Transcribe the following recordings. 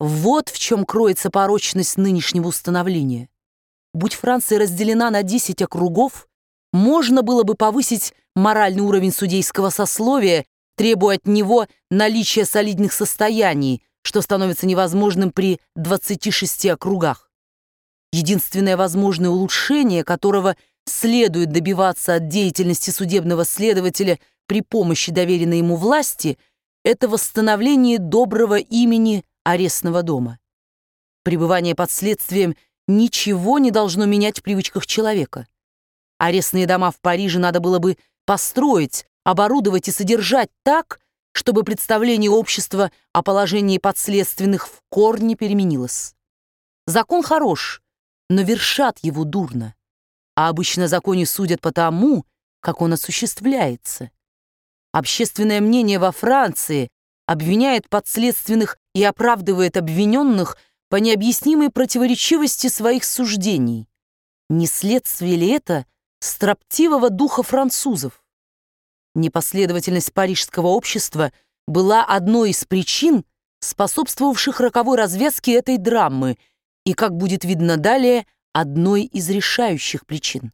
Вот в чем кроется порочность нынешнего установления. Будь Франция разделена на 10 округов, можно было бы повысить моральный уровень судейского сословия, требуя от него наличия солидных состояний, что становится невозможным при 26 округах. Единственное возможное улучшение, которого следует добиваться от деятельности судебного следователя при помощи доверенной ему власти, это восстановление доброго имени арестного дома. Пребывание под следствием ничего не должно менять в привычках человека. Арестные дома в Париже надо было бы построить, оборудовать и содержать так, чтобы представление общества о положении подследственных в корне переменилось. Закон хорош, но вершат его дурно, а обычно законе судят по тому, как он осуществляется. Общественное мнение во Франции обвиняет подследственных и оправдывает обвиненных по необъяснимой противоречивости своих суждений. Не следствие ли это строптивого духа французов? Непоследовательность парижского общества была одной из причин, способствовавших роковой развязке этой драмы, и, как будет видно далее, одной из решающих причин.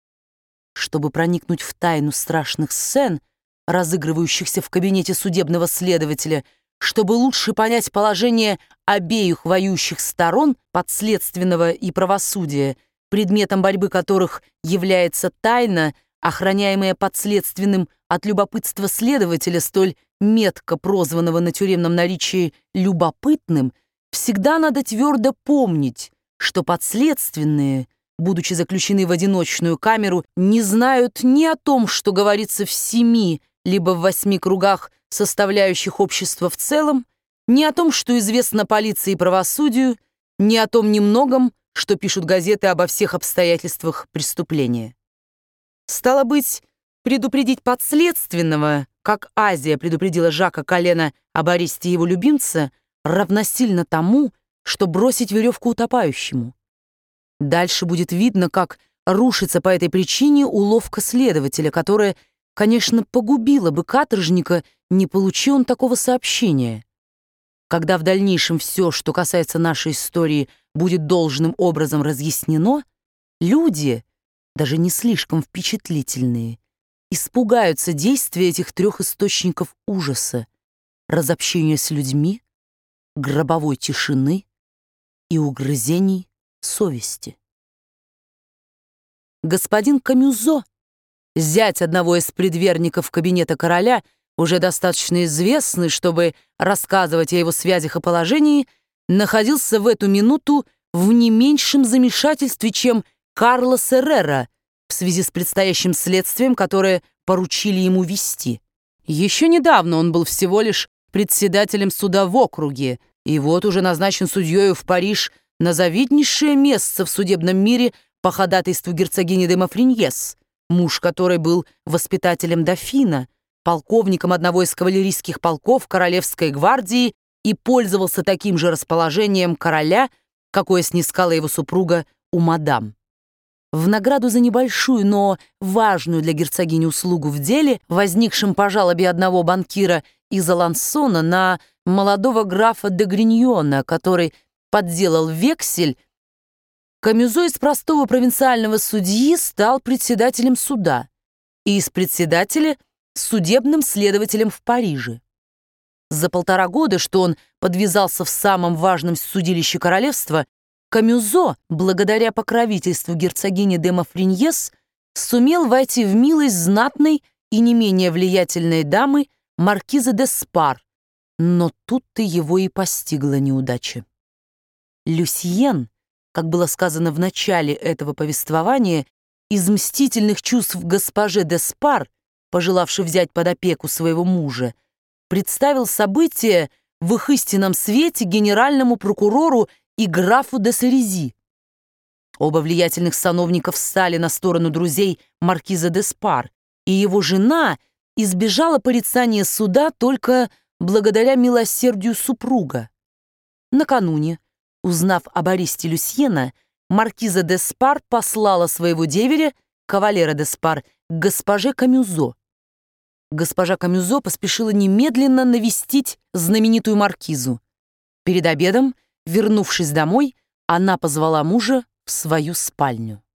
Чтобы проникнуть в тайну страшных сцен, разыгрывающихся в кабинете судебного следователя, чтобы лучше понять положение обеих воюющих сторон, подследственного и правосудия, предметом борьбы которых является тайна, охраняемая подследственным от любопытства следователя, столь метко прозванного на тюремном наречии «любопытным», всегда надо твердо помнить, что подследственные, будучи заключены в одиночную камеру, не знают ни о том, что говорится в 7 либо в 8 кругах, составляющих общество в целом, ни о том, что известно полиции и правосудию, ни о том немногом, что пишут газеты обо всех обстоятельствах преступления. Стало быть, предупредить подследственного, как Азия предупредила Жака Колена об аресте его любимца, равносильно тому, что бросить веревку утопающему. Дальше будет видно, как рушится по этой причине уловка следователя, которая, конечно, погубила бы каторжника, не получи он такого сообщения. Когда в дальнейшем все, что касается нашей истории, будет должным образом разъяснено, люди, даже не слишком впечатлительные, испугаются действия этих 3 источников ужаса: разобщения с людьми, гробовой тишины и угрызений совести. Господин Камюзо, зять одного из предверников кабинета короля, уже достаточно известный, чтобы рассказывать о его связях и положении, находился в эту минуту в не меньшем замешательстве, чем Карлос Эррера в связи с предстоящим следствием, которое поручили ему вести. Еще недавно он был всего лишь председателем суда в округе, и вот уже назначен судьей в Париж на завиднейшее место в судебном мире по ходатайству герцогини де Мафриньес, муж которой был воспитателем дофина, полковником одного из кавалерийских полков Королевской гвардии и пользовался таким же расположением короля, какое снискала его супруга у мадам. В награду за небольшую, но важную для герцогини услугу в деле, возникшем по жалобе одного банкира из Алансона на молодого графа де Гриньона, который подделал вексель, Камюзо из простого провинциального судьи стал председателем суда и из председателя судебным следователем в Париже. За 1,5 года, что он подвязался в самом важном судилище королевства, Камюзо, благодаря покровительству герцогини де Мафриньес, сумел войти в милость знатной и не менее влиятельной дамы маркизы де Спар, но тут-то его и постигла неудача. Люсьен, как было сказано в начале этого повествования, из мстительных чувств госпоже де Спар, пожелавшей взять под опеку своего мужа, представил события в их истинном свете генеральному прокурору и графу де Серези. Оба влиятельных сановника встали на сторону друзей маркиза де Спар, и его жена избежала порицания суда только благодаря милосердию супруга. Накануне, узнав об аресте Люсьена, маркиза де Спар послала своего деверя, кавалера де Спар, к госпоже Камюзо. Госпожа Камюзо поспешила немедленно навестить знаменитую маркизу. Перед обедом, вернувшись домой, она позвала мужа в свою спальню.